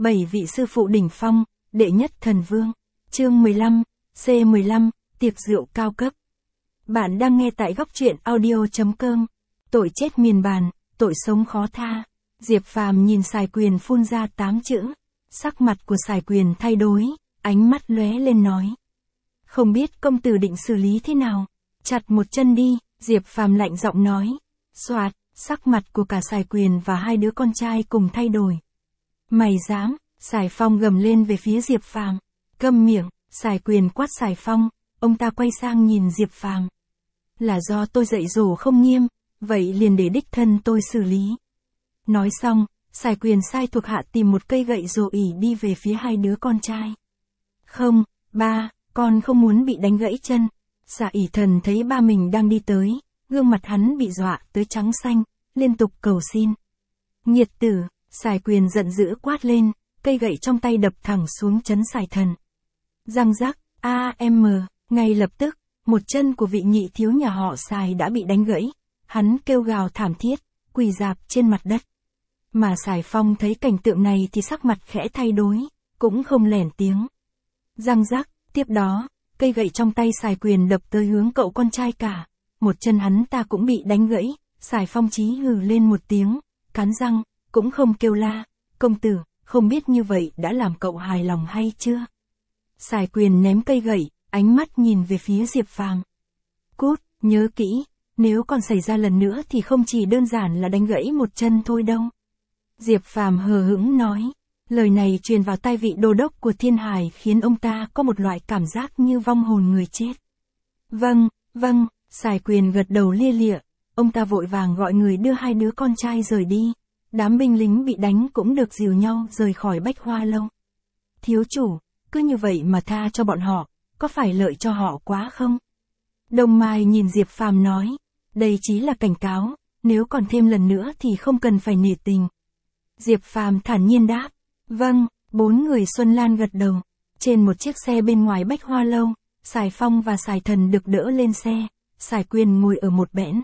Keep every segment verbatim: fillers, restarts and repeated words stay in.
Bảy vị sư phụ đỉnh phong, đệ nhất thần vương. Chương mười lăm, C mười lăm, tiệc rượu cao cấp. Bạn đang nghe tại góc truyện audio chấm com. Tội chết miền bàn, tội sống khó tha. Diệp Phàm nhìn Sài Quyền phun ra tám chữ. Sắc mặt của Sài Quyền thay đổi, ánh mắt lóe lên nói. Không biết công tử định xử lý thế nào? Chặt một chân đi, Diệp Phàm lạnh giọng nói. Soạt, sắc mặt của cả Sài Quyền và hai đứa con trai cùng thay đổi. Mày dám, Sài Phong gầm lên về phía Diệp Phàm. Câm miệng, Sài Quyền quát Sài Phong, ông ta quay sang nhìn Diệp Phàm. Là do tôi dạy dỗ không nghiêm, vậy liền để đích thân tôi xử lý. Nói xong, Sài Quyền sai thuộc hạ tìm một cây gậy rồ ỉ đi về phía hai đứa con trai. Không, ba, con không muốn bị đánh gãy chân. Xà ỉ thần thấy ba mình đang đi tới, gương mặt hắn bị dọa tới trắng xanh, liên tục cầu xin. Nghiệt tử, Sài Quyền giận dữ quát lên, cây gậy trong tay đập thẳng xuống trấn Sài thần. Răng rắc, a em, ngay lập tức, một chân của vị nhị thiếu nhà họ Sài đã bị đánh gãy, hắn kêu gào thảm thiết, quỳ rạp trên mặt đất. Mà Sài Phong thấy cảnh tượng này thì sắc mặt khẽ thay đổi, cũng không lẻn tiếng. Răng rắc, tiếp đó, cây gậy trong tay Sài Quyền đập tới hướng cậu con trai cả, một chân hắn ta cũng bị đánh gãy, Sài Phong chí hừ lên một tiếng, cắn răng, cũng không kêu la, công tử, không biết như vậy đã làm cậu hài lòng hay chưa? Sài Quyền ném cây gậy, ánh mắt nhìn về phía Diệp Phàm. Cút, nhớ kỹ, nếu còn xảy ra lần nữa thì không chỉ đơn giản là đánh gãy một chân thôi đâu. Diệp Phàm hờ hững nói, lời này truyền vào tai vị đô đốc của Thiên Hải khiến ông ta có một loại cảm giác như vong hồn người chết. Vâng, vâng, Sài Quyền gật đầu lia lịa, ông ta vội vàng gọi người đưa hai đứa con trai rời đi. Đám binh lính bị đánh cũng được dìu nhau rời khỏi Bách Hoa Lâu. Thiếu chủ, cứ như vậy mà tha cho bọn họ, có phải lợi cho họ quá không? Đông Mai nhìn Diệp Phàm nói, đây chỉ là cảnh cáo, nếu còn thêm lần nữa thì không cần phải nể tình. Diệp Phàm thản nhiên đáp, vâng, bốn người Xuân Lan gật đầu. Trên một chiếc xe bên ngoài Bách Hoa Lâu, Sài Phong và Sài Thần được đỡ lên xe, Sài Quyền ngồi ở một bẽn.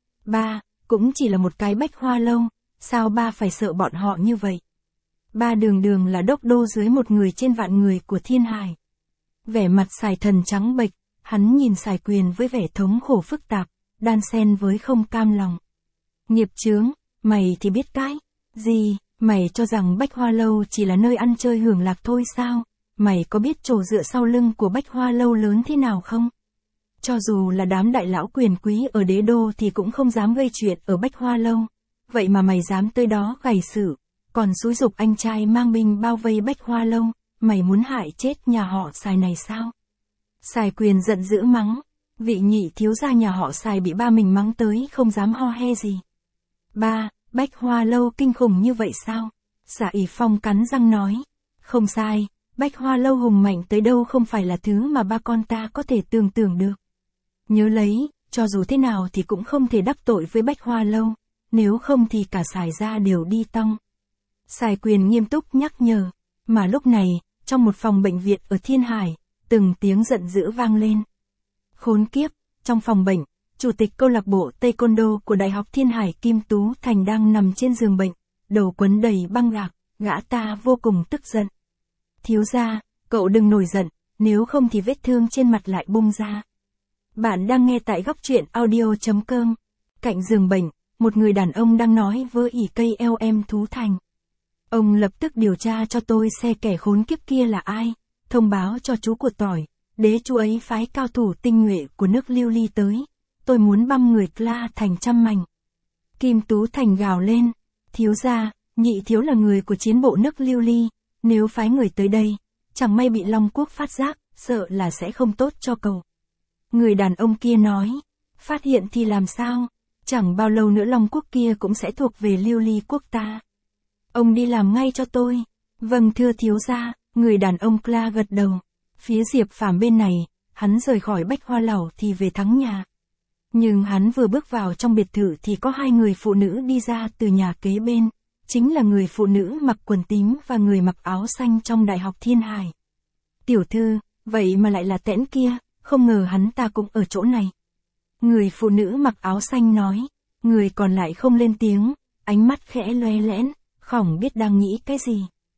Ba, cũng chỉ là một cái Bách Hoa Lâu. Sao ba phải sợ bọn họ như vậy? Ba đường đường là đốc đô dưới một người trên vạn người của Thiên Hải. Vẻ mặt Sài Thần trắng bệch, hắn nhìn Sài Quyền với vẻ thống khổ phức tạp, đan xen với không cam lòng. Nghiệp chướng, mày thì biết cái gì, mày cho rằng Bách Hoa Lâu chỉ là nơi ăn chơi hưởng lạc thôi sao? Mày có biết chỗ dựa sau lưng của Bách Hoa Lâu lớn thế nào không? Cho dù là đám đại lão quyền quý ở đế đô thì cũng không dám gây chuyện ở Bách Hoa Lâu. Vậy mà mày dám tới đó gầy sự, còn xúi giục anh trai mang binh bao vây Bách Hoa Lâu, mày muốn hại chết nhà họ Sài này sao? Sài Quyền giận dữ mắng, vị nhị thiếu gia nhà họ Sài bị ba mình mắng tới không dám ho he gì. Ba, Bách Hoa Lâu kinh khủng như vậy sao? Sài Phong cắn răng nói, không sai, Bách Hoa Lâu hùng mạnh tới đâu không phải là thứ mà ba con ta có thể tưởng tượng được. Nhớ lấy, cho dù thế nào thì cũng không thể đắc tội với Bách Hoa Lâu. Nếu không thì cả Sài gia đều đi tong. Sài Quyền nghiêm túc nhắc nhở, mà lúc này, trong một phòng bệnh viện ở Thiên Hải, từng tiếng giận dữ vang lên. Khốn kiếp, trong phòng bệnh, chủ tịch câu lạc bộ Taekwondo của Đại học Thiên Hải Kim Tú Thành đang nằm trên giường bệnh, đầu quấn đầy băng gạc, gã ta vô cùng tức giận. Thiếu gia, cậu đừng nổi giận, nếu không thì vết thương trên mặt lại bung ra. Bạn đang nghe tại góc truyện audio chấm com. Cạnh giường bệnh, một người đàn ông đang nói với ỉ cây eo em Thú Thành. Ông lập tức điều tra cho tôi xe kẻ khốn kiếp kia là ai, thông báo cho chú của tỏi, đế chú ấy phái cao thủ tinh nhuệ của nước Lưu Ly tới, tôi muốn băm người Kla thành trăm mảnh. Kim Tú Thành gào lên, thiếu gia, nhị thiếu là người của chiến bộ nước Lưu Ly, nếu phái người tới đây, chẳng may bị Long Quốc phát giác, sợ là sẽ không tốt cho cậu. Người đàn ông kia nói, phát hiện thì làm sao? Chẳng bao lâu nữa Long Quốc kia cũng sẽ thuộc về Lưu Ly quốc ta. Ông đi làm ngay cho tôi. Vâng thưa thiếu gia, người đàn ông Kla gật đầu. Phía Diệp Phàm bên này, hắn rời khỏi Bách Hoa Lầu thì về thắng nhà. Nhưng hắn vừa bước vào trong biệt thự thì có hai người phụ nữ đi ra từ nhà kế bên. Chính là người phụ nữ mặc quần tím và người mặc áo xanh trong Đại học Thiên Hải. Tiểu thư, vậy mà lại là Tẽn kia, không ngờ hắn ta cũng ở chỗ này. Người phụ nữ mặc áo xanh nói, người còn lại không lên tiếng, ánh mắt khẽ loe lẽn, khỏng biết đang nghĩ cái gì.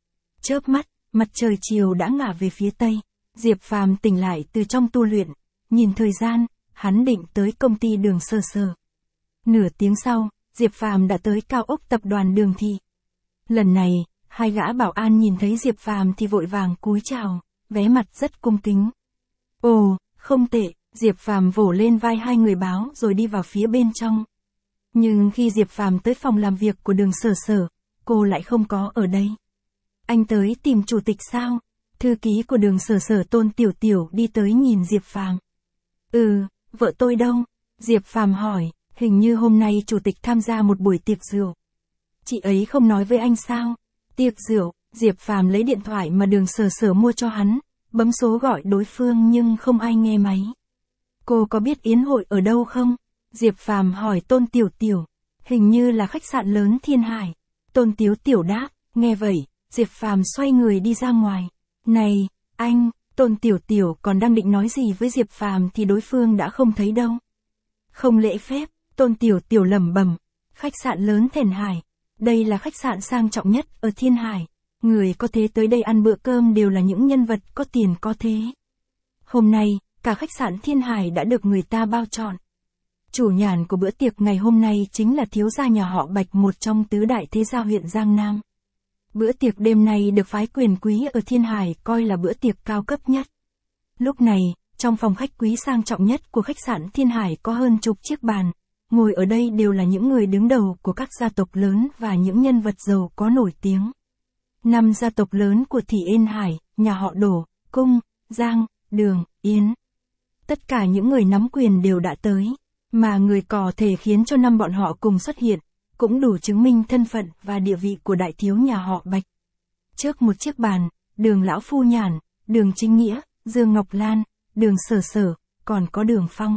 Chớp mắt, mặt trời chiều đã ngả về phía tây. Diệp Phàm tỉnh lại từ trong tu luyện, nhìn thời gian, hắn định tới công ty Đường Sở Sở. Nửa tiếng sau, Diệp Phàm đã tới cao ốc tập đoàn Đường Thị. Lần này, hai gã bảo an nhìn thấy Diệp Phàm thì vội vàng cúi chào, vé mặt rất cung kính. Ồ, không tệ, Diệp Phàm vỗ lên vai hai người báo rồi đi vào phía bên trong. Nhưng khi Diệp Phàm tới phòng làm việc của Đường Sở Sở, cô lại không có ở đây. Anh tới tìm chủ tịch sao? Thư ký của Đường Sở Sở Tôn Tiểu Tiểu đi tới nhìn Diệp Phàm. Ừ, vợ tôi đâu? Diệp Phàm hỏi, hình như hôm nay chủ tịch tham gia một buổi tiệc rượu. Chị ấy không nói với anh sao? Tiệc rượu, Diệp Phàm lấy điện thoại mà Đường Sở Sở mua cho hắn, bấm số gọi đối phương nhưng không ai nghe máy. Cô có biết yến hội ở đâu không? Diệp Phàm hỏi Tôn Tiểu Tiểu. Hình như là khách sạn lớn Thiên Hải. Tôn Tiểu Tiểu đáp, nghe vậy, Diệp Phàm xoay người đi ra ngoài. Này, anh, Tôn Tiểu Tiểu còn đang định nói gì với Diệp Phàm thì đối phương đã không thấy đâu. Không lễ phép, Tôn Tiểu Tiểu lẩm bẩm, khách sạn lớn Thiên Hải. Đây là khách sạn sang trọng nhất ở Thiên Hải. Người có thế tới đây ăn bữa cơm đều là những nhân vật có tiền có thế. Hôm nay, cả khách sạn Thiên Hải đã được người ta bao trọn. Chủ nhàn của bữa tiệc ngày hôm nay chính là thiếu gia nhà họ Bạch, một trong tứ đại thế gia huyện Giang Nam. Bữa tiệc đêm nay được phái quyền quý ở Thiên Hải coi là bữa tiệc cao cấp nhất. Lúc này, trong phòng khách quý sang trọng nhất của khách sạn Thiên Hải có hơn chục chiếc bàn. Ngồi ở đây đều là những người đứng đầu của các gia tộc lớn và những nhân vật giàu có nổi tiếng. Năm gia tộc lớn của Thị Yên Hải, nhà họ Đổ, Cung, Giang, Đường, Yến. Tất cả những người nắm quyền đều đã tới, mà người có thể khiến cho năm bọn họ cùng xuất hiện, cũng đủ chứng minh thân phận và địa vị của đại thiếu nhà họ Bạch. Trước một chiếc bàn, Đường Lão Phu Nhàn, Đường Chính Nghĩa, Dương Ngọc Lan, Đường Sở Sở, còn có Đường Phong.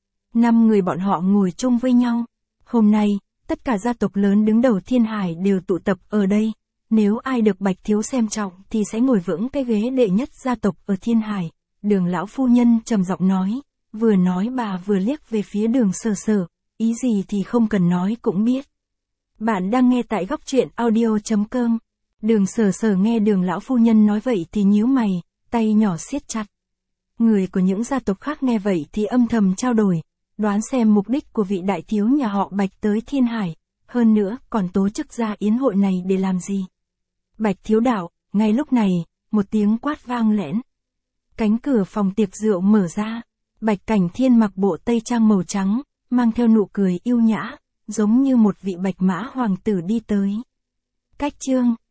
Năm người bọn họ ngồi chung với nhau. Hôm nay, tất cả gia tộc lớn đứng đầu Thiên Hải đều tụ tập ở đây. Nếu ai được Bạch thiếu xem trọng thì sẽ ngồi vững cái ghế đệ nhất gia tộc ở Thiên Hải. Đường Lão Phu Nhân trầm giọng nói, vừa nói bà vừa liếc về phía Đường Sở Sở, ý gì thì không cần nói cũng biết. Bạn đang nghe tại góc truyện audio chấm com. Đường Sở Sở nghe Đường Lão Phu Nhân nói vậy thì nhíu mày, tay nhỏ siết chặt. Người của những gia tộc khác nghe vậy thì âm thầm trao đổi, đoán xem mục đích của vị đại thiếu nhà họ Bạch tới Thiên Hải, hơn nữa còn tổ chức ra yến hội này để làm gì. Bạch thiếu đạo, ngay lúc này, một tiếng quát vang lẽn. Cánh cửa phòng tiệc rượu mở ra, Bạch Cảnh Thiên mặc bộ tây trang màu trắng, mang theo nụ cười yêu nhã, giống như một vị bạch mã hoàng tử đi tới. Cách chương